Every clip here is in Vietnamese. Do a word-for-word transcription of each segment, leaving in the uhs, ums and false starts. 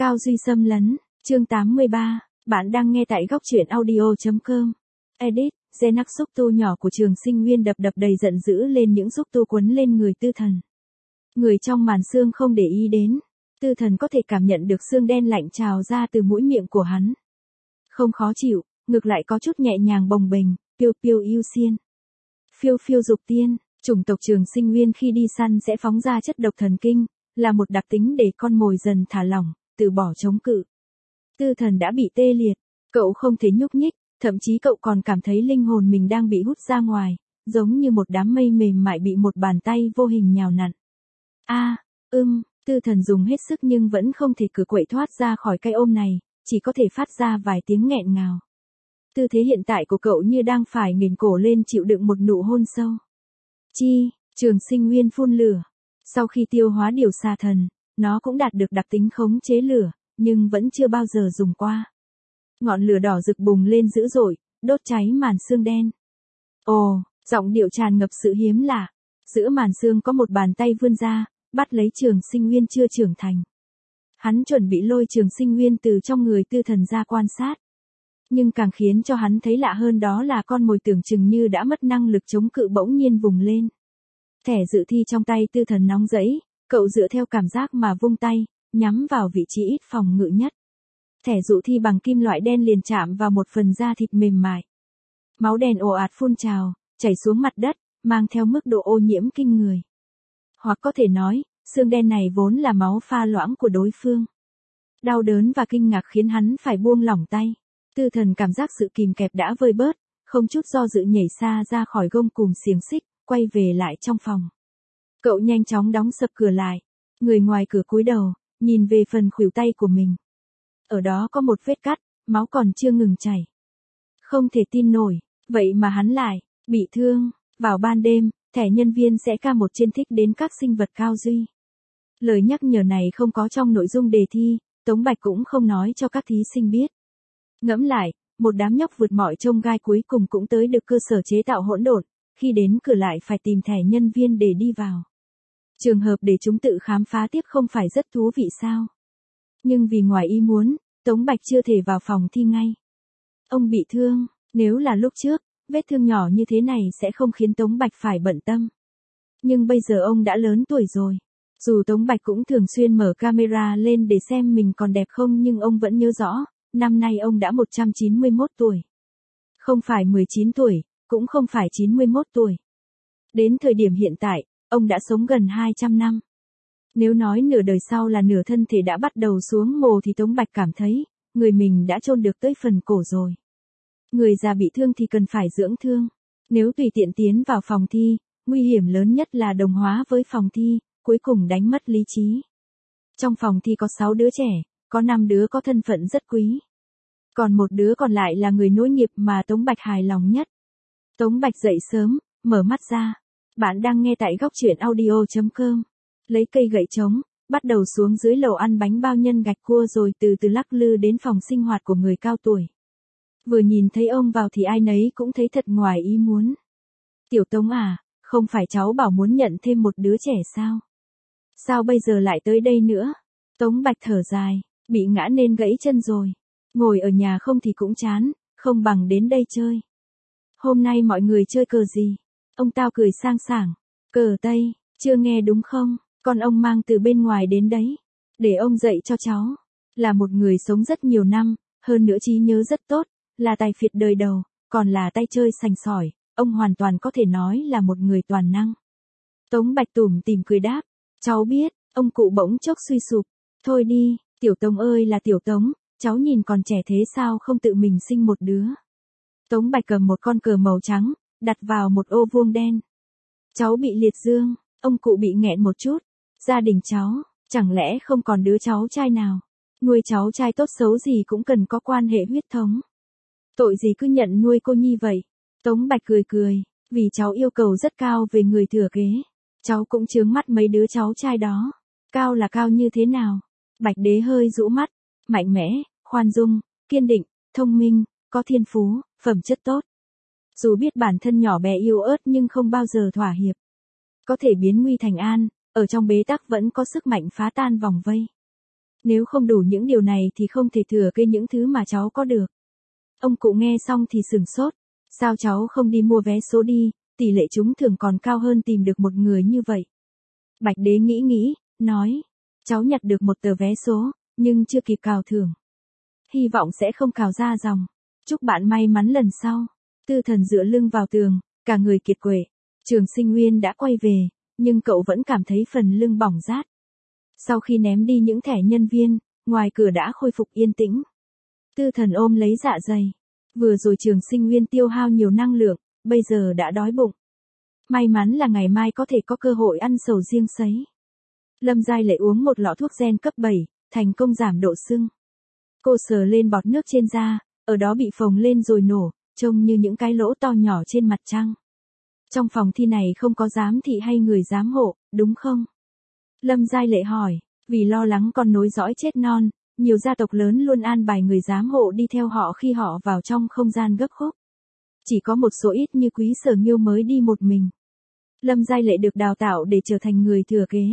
Cao Duy xâm lấn, chương tám mươi ba, bạn đang nghe tại góc truyện audio.com. Edit, Genac xúc tu nhỏ của Trường Sinh Nguyên đập đập đầy giận dữ lên những xúc tu quấn lên người Tư Thần. Người trong màn xương không để ý đến, Tư Thần có thể cảm nhận được xương đen lạnh trào ra từ mũi miệng của hắn. Không khó chịu, ngược lại có chút nhẹ nhàng bồng bềnh, piêu piêu yêu xiên. Phiêu phiêu dục tiên, chủng tộc Trường Sinh Nguyên khi đi săn sẽ phóng ra chất độc thần kinh, là một đặc tính để con mồi dần thả lỏng, từ bỏ chống cự. Tư Thần đã bị tê liệt, cậu không thể nhúc nhích, thậm chí cậu còn cảm thấy linh hồn mình đang bị hút ra ngoài, giống như một đám mây mềm mại bị một bàn tay vô hình nhào nặn. A, à, ưm, Tư Thần dùng hết sức nhưng vẫn không thể cử quậy thoát ra khỏi cái ôm này, chỉ có thể phát ra vài tiếng nghẹn ngào. Tư thế hiện tại của cậu như đang phải nghển cổ lên chịu đựng một nụ hôn sâu. Chi, Trường Sinh Nguyên phun lửa. Sau khi tiêu hóa điều xà thần, nó cũng đạt được đặc tính khống chế lửa, nhưng vẫn chưa bao giờ dùng qua. Ngọn lửa đỏ rực bùng lên dữ dội, đốt cháy màn xương đen. Ồ, giọng điệu tràn ngập sự hiếm lạ. Giữa màn xương có một bàn tay vươn ra, bắt lấy Trường Sinh Nguyên chưa trưởng thành. Hắn chuẩn bị lôi Trường Sinh Nguyên từ trong người Tư Thần ra quan sát. Nhưng càng khiến cho hắn thấy lạ hơn đó là con mồi tưởng chừng như đã mất năng lực chống cự bỗng nhiên vùng lên. Thẻ dự thi trong tay Tư Thần nóng rẫy, cậu dựa theo cảm giác mà vung tay, nhắm vào vị trí ít phòng ngự nhất. Thẻ dụ thi bằng kim loại đen liền chạm vào một phần da thịt mềm mại. Máu đen ồ ạt phun trào, chảy xuống mặt đất, mang theo mức độ ô nhiễm kinh người. Hoặc có thể nói, xương đen này vốn là máu pha loãng của đối phương. Đau đớn và kinh ngạc khiến hắn phải buông lỏng tay. Tư Thần cảm giác sự kìm kẹp đã vơi bớt, không chút do dự nhảy xa ra khỏi gông cùm xiềng xích, quay về lại trong phòng. Cậu nhanh chóng đóng sập cửa lại. Người ngoài cửa cúi đầu, nhìn về phần khuỷu tay của mình. Ở đó có một vết cắt, máu còn chưa ngừng chảy. Không thể tin nổi, vậy mà hắn lại bị thương. Vào ban đêm, thẻ nhân viên sẽ ca một trên thích đến các sinh vật Cao Duy. Lời nhắc nhở này không có trong nội dung đề thi, Tống Bạch cũng không nói cho các thí sinh biết. Ngẫm lại, một đám nhóc vượt mọi chông gai cuối cùng cũng tới được cơ sở chế tạo hỗn độn, khi đến cửa lại phải tìm thẻ nhân viên để đi vào. Trường hợp để chúng tự khám phá tiếp không phải rất thú vị sao? Nhưng vì ngoài ý muốn, Tống Bạch chưa thể vào phòng thi ngay. Ông bị thương, nếu là lúc trước, vết thương nhỏ như thế này sẽ không khiến Tống Bạch phải bận tâm. Nhưng bây giờ ông đã lớn tuổi rồi. Dù Tống Bạch cũng thường xuyên mở camera lên để xem mình còn đẹp không nhưng ông vẫn nhớ rõ, năm nay ông đã một trăm chín mươi mốt tuổi. Không phải mười chín tuổi, cũng không phải chín mươi mốt tuổi. Đến thời điểm hiện tại, ông đã sống gần hai trăm năm. Nếu nói nửa đời sau là nửa thân thể đã bắt đầu xuống mồ thì Tống Bạch cảm thấy, người mình đã chôn được tới phần cổ rồi. Người già bị thương thì cần phải dưỡng thương. Nếu tùy tiện tiến vào phòng thi, nguy hiểm lớn nhất là đồng hóa với phòng thi, cuối cùng đánh mất lý trí. Trong phòng thi có sáu đứa trẻ, có năm đứa có thân phận rất quý. Còn một đứa còn lại là người nối nghiệp mà Tống Bạch hài lòng nhất. Tống Bạch dậy sớm, mở mắt ra. Bạn đang nghe tại góc truyện audio.com. Lấy cây gậy trống, bắt đầu xuống dưới lầu ăn bánh bao nhân gạch cua rồi từ từ lắc lư đến phòng sinh hoạt của người cao tuổi. Vừa nhìn thấy ông vào thì ai nấy cũng thấy thật ngoài ý muốn. Tiểu Tống à, không phải cháu bảo muốn nhận thêm một đứa trẻ sao? Sao bây giờ lại tới đây nữa? Tống Bạch thở dài, bị ngã nên gãy chân rồi. Ngồi ở nhà không thì cũng chán, không bằng đến đây chơi. Hôm nay mọi người chơi cờ gì? Ông tao cười sang sảng. Cờ Tây, chưa nghe đúng không? Con ông mang từ bên ngoài đến đấy. Để ông dạy cho cháu. Là một người sống rất nhiều năm, hơn nữa trí nhớ rất tốt, là tài phiệt đời đầu, còn là tay chơi sành sỏi, ông hoàn toàn có thể nói là một người toàn năng. Tống Bạch tủm tỉm cười đáp. Cháu biết, ông cụ bỗng chốc suy sụp. Thôi đi, Tiểu Tống ơi là Tiểu Tống, cháu nhìn còn trẻ thế sao không tự mình sinh một đứa. Tống Bạch cầm một con cờ màu trắng, đặt vào một ô vuông đen. Cháu bị liệt dương, ông cụ bị nghẹn một chút. Gia đình cháu, chẳng lẽ không còn đứa cháu trai nào? Nuôi cháu trai tốt xấu gì cũng cần có quan hệ huyết thống. Tội gì cứ nhận nuôi cô nhi vậy? Tống Bạch cười cười, vì cháu yêu cầu rất cao về người thừa kế. Cháu cũng chướng mắt mấy đứa cháu trai đó. Cao là cao như thế nào? Bạch Đế hơi rũ mắt. Mạnh mẽ, khoan dung, kiên định, thông minh, có thiên phú, phẩm chất tốt. Dù biết bản thân nhỏ bé yếu ớt nhưng không bao giờ thỏa hiệp. Có thể biến nguy thành an, ở trong bế tắc vẫn có sức mạnh phá tan vòng vây. Nếu không đủ những điều này thì không thể thừa kế những thứ mà cháu có được. Ông cụ nghe xong thì sửng sốt. Sao cháu không đi mua vé số đi, tỷ lệ trúng thưởng còn cao hơn tìm được một người như vậy. Bạch đế nghĩ nghĩ, nói. Cháu nhặt được một tờ vé số, nhưng chưa kịp cào thưởng. Hy vọng sẽ không cào ra dòng. Chúc bạn may mắn lần sau. Tư Thần dựa lưng vào tường, cả người kiệt quệ. Trường Sinh Nguyên đã quay về, nhưng cậu vẫn cảm thấy phần lưng bỏng rát. Sau khi ném đi những thẻ nhân viên, ngoài cửa đã khôi phục yên tĩnh. Tư Thần ôm lấy dạ dày. Vừa rồi Trường Sinh Nguyên tiêu hao nhiều năng lượng, bây giờ đã đói bụng. May mắn là ngày mai có thể có cơ hội ăn sầu riêng sấy. Lâm Giai Lệ uống một lọ thuốc gen cấp bảy, thành công giảm độ sưng. Cô sờ lên bọt nước trên da, ở đó bị phồng lên rồi nổ, trông như những cái lỗ to nhỏ trên mặt trăng. Trong phòng thi này không có giám thị hay người giám hộ, đúng không? Lâm Giai Lệ hỏi, vì lo lắng con nối dõi chết non, nhiều gia tộc lớn luôn an bài người giám hộ đi theo họ khi họ vào trong không gian gấp khúc. Chỉ có một số ít như Quý Sở Nghiêu mới đi một mình. Lâm Giai Lệ được đào tạo để trở thành người thừa kế.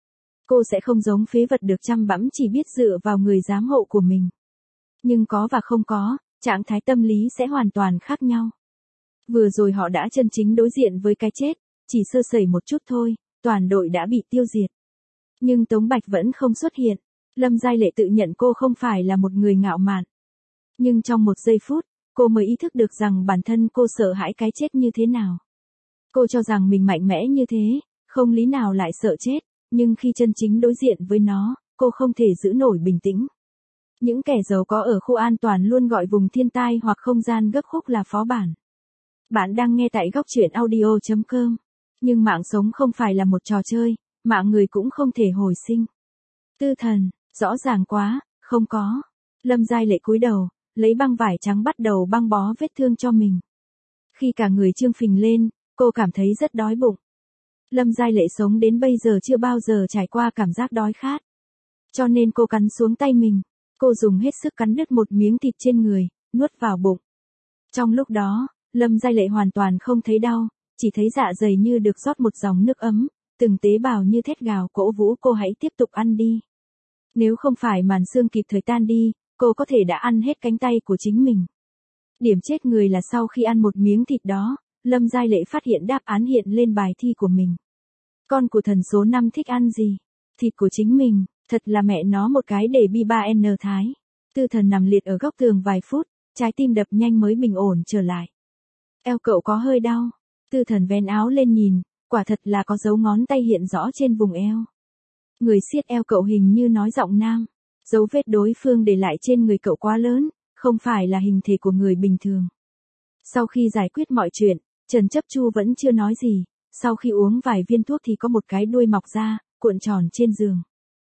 Cô sẽ không giống phế vật được chăm bẵm chỉ biết dựa vào người giám hộ của mình. Nhưng có và không có, trạng thái tâm lý sẽ hoàn toàn khác nhau. Vừa rồi họ đã chân chính đối diện với cái chết, chỉ sơ sẩy một chút thôi, toàn đội đã bị tiêu diệt. Nhưng Tống Bạch vẫn không xuất hiện. Lâm Giai Lệ tự nhận cô không phải là một người ngạo mạn. Nhưng trong một giây phút, cô mới ý thức được rằng bản thân cô sợ hãi cái chết như thế nào. Cô cho rằng mình mạnh mẽ như thế, không lý nào lại sợ chết, nhưng khi chân chính đối diện với nó, cô không thể giữ nổi bình tĩnh. Những kẻ giàu có ở khu an toàn luôn gọi vùng thiên tai hoặc không gian gấp khúc là phó bản. Bạn đang nghe tại góc truyện audio chấm com. Nhưng mạng sống không phải là một trò chơi, mạng người cũng không thể hồi sinh. Tư Thần, rõ ràng quá, không có. Lâm Giai Lệ cúi đầu, lấy băng vải trắng bắt đầu băng bó vết thương cho mình. Khi cả người trương phình lên, cô cảm thấy rất đói bụng. Lâm Giai Lệ sống đến bây giờ chưa bao giờ trải qua cảm giác đói khát. Cho nên cô cắn xuống tay mình. Cô dùng hết sức cắn đứt một miếng thịt trên người, nuốt vào bụng. Trong lúc đó, Lâm Giai Lệ hoàn toàn không thấy đau, chỉ thấy dạ dày như được rót một dòng nước ấm, từng tế bào như thét gào cổ vũ cô hãy tiếp tục ăn đi. Nếu không phải màn xương kịp thời tan đi, cô có thể đã ăn hết cánh tay của chính mình. Điểm chết người là sau khi ăn một miếng thịt đó, Lâm Giai Lệ phát hiện đáp án hiện lên bài thi của mình. Con của thần số năm thích ăn gì? Thịt của chính mình, thật là mẹ nó một cái để bi ba N Thái. Tư Thần nằm liệt ở góc tường vài phút, trái tim đập nhanh mới bình ổn trở lại. Eo cậu có hơi đau. Tư Thần vén áo lên nhìn, quả thật là có dấu ngón tay hiện rõ trên vùng eo. Người siết eo cậu hình như nói giọng nam. Dấu vết đối phương để lại trên người cậu quá lớn, không phải là hình thể của người bình thường. Sau khi giải quyết mọi chuyện, Trần Chấp Chu vẫn chưa nói gì. Sau khi uống vài viên thuốc thì có một cái đuôi mọc ra, cuộn tròn trên giường.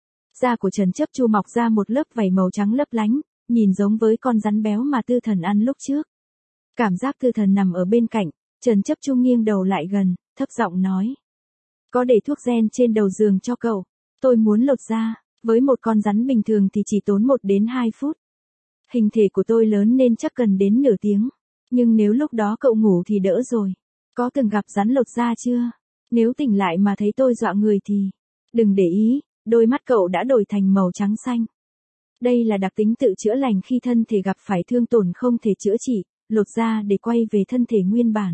Da của Trần Chấp Chu mọc ra một lớp vảy màu trắng lấp lánh, nhìn giống với con rắn béo mà Tư Thần ăn lúc trước. Cảm giác Tư Thần nằm ở bên cạnh, Trần Chấp Chu nghiêng đầu lại gần, thấp giọng nói. Có để thuốc gen trên đầu giường cho cậu, tôi muốn lột da, với một con rắn bình thường thì chỉ tốn một đến hai phút. Hình thể của tôi lớn nên chắc cần đến nửa tiếng, nhưng nếu lúc đó cậu ngủ thì đỡ rồi. Có từng gặp rắn lột da chưa? Nếu tỉnh lại mà thấy tôi dọa người thì, đừng để ý, đôi mắt cậu đã đổi thành màu trắng xanh. Đây là đặc tính tự chữa lành khi thân thể gặp phải thương tổn không thể chữa trị, lột da để quay về thân thể nguyên bản.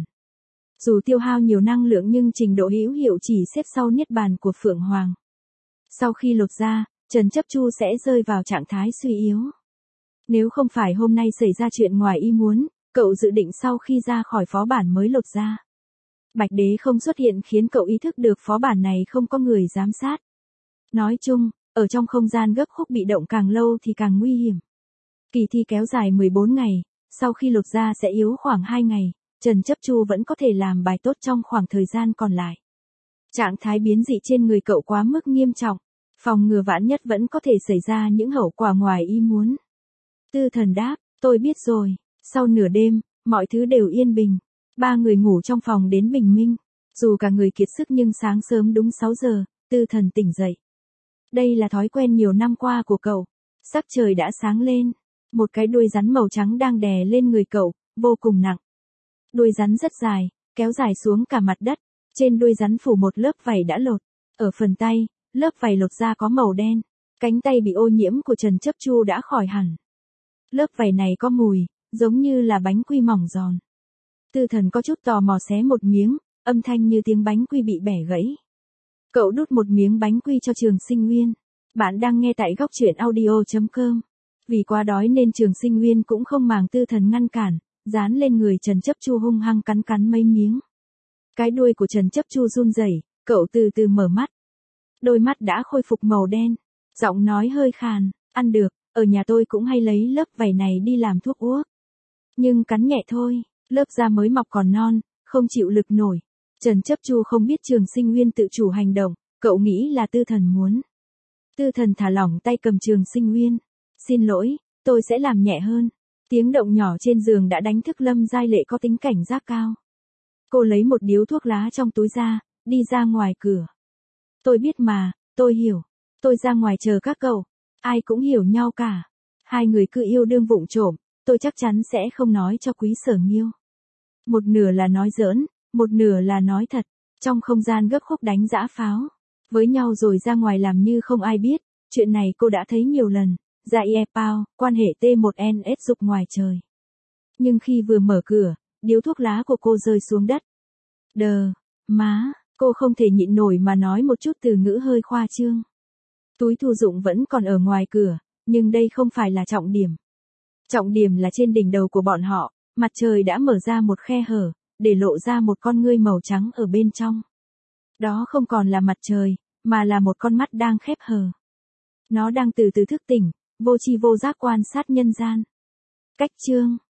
Dù tiêu hao nhiều năng lượng nhưng trình độ hữu hiệu chỉ xếp sau niết bàn của Phượng Hoàng. Sau khi lột da, Trần Chấp Chu sẽ rơi vào trạng thái suy yếu. Nếu không phải hôm nay xảy ra chuyện ngoài ý muốn, cậu dự định sau khi ra khỏi phó bản mới lột da. Bạch Đế không xuất hiện khiến cậu ý thức được phó bản này không có người giám sát. Nói chung, ở trong không gian gấp khúc bị động càng lâu thì càng nguy hiểm. Kỳ thi kéo dài mười bốn ngày, sau khi lột da sẽ yếu khoảng hai ngày, Trần Chấp Chu vẫn có thể làm bài tốt trong khoảng thời gian còn lại. Trạng thái biến dị trên người cậu quá mức nghiêm trọng, phòng ngừa vạn nhất vẫn có thể xảy ra những hậu quả ngoài ý muốn. Tư Thần đáp, tôi biết rồi. Sau nửa đêm, mọi thứ đều yên bình. Ba người ngủ trong phòng đến bình minh. Dù cả người kiệt sức nhưng sáng sớm đúng sáu giờ, Tư Thần tỉnh dậy. Đây là thói quen nhiều năm qua của cậu. Sắc trời đã sáng lên. Một cái đuôi rắn màu trắng đang đè lên người cậu, vô cùng nặng. Đuôi rắn rất dài, kéo dài xuống cả mặt đất. Trên đuôi rắn phủ một lớp vảy đã lột. Ở phần tay, lớp vảy lột ra có màu đen. Cánh tay bị ô nhiễm của Trần Chấp Chu đã khỏi hẳn. Lớp vảy này có mùi, giống như là bánh quy mỏng giòn. Tư Thần có chút tò mò xé một miếng, âm thanh như tiếng bánh quy bị bẻ gãy. Cậu đút một miếng bánh quy cho Trường Sinh Nguyên. Bạn đang nghe tại góc truyện audio chấm com. Vì quá đói nên Trường Sinh Nguyên cũng không màng Tư Thần ngăn cản, dán lên người Trần Chấp Chu hung hăng cắn cắn mấy miếng. Cái đuôi của Trần Chấp Chu run rẩy, cậu từ từ mở mắt. Đôi mắt đã khôi phục màu đen, giọng nói hơi khàn, ăn được, ở nhà tôi cũng hay lấy lớp vảy này đi làm thuốc uống. Nhưng cắn nhẹ thôi, lớp da mới mọc còn non, không chịu lực nổi. Trần Chấp Chu không biết Trường Sinh Nguyên tự chủ hành động, cậu nghĩ là Tư Thần muốn. Tư Thần thả lỏng tay cầm Trường Sinh Nguyên. Xin lỗi, tôi sẽ làm nhẹ hơn. Tiếng động nhỏ trên giường đã đánh thức Lâm Giai Lệ có tính cảnh giác cao. Cô lấy một điếu thuốc lá trong túi ra, đi ra ngoài cửa. Tôi biết mà, tôi hiểu. Tôi ra ngoài chờ các cậu. Ai cũng hiểu nhau cả. Hai người cứ yêu đương vụng trộm, tôi chắc chắn sẽ không nói cho Quý Sở Nghiêu. Một nửa là nói giỡn, một nửa là nói thật. Trong không gian gấp khúc đánh giã pháo. Với nhau rồi ra ngoài làm như không ai biết. Chuyện này cô đã thấy nhiều lần. Ra ie pao, quan hệ T một N S dục ngoài trời. Nhưng khi vừa mở cửa, điếu thuốc lá của cô rơi xuống đất. Đờ, má, cô không thể nhịn nổi mà nói một chút từ ngữ hơi khoa trương. Túi thư dụng vẫn còn ở ngoài cửa, nhưng đây không phải là trọng điểm. Trọng điểm là trên đỉnh đầu của bọn họ, mặt trời đã mở ra một khe hở, để lộ ra một con ngươi màu trắng ở bên trong. Đó không còn là mặt trời, mà là một con mắt đang khép hờ. Nó đang từ từ thức tỉnh, vô tri vô giác quan sát nhân gian. Cách chương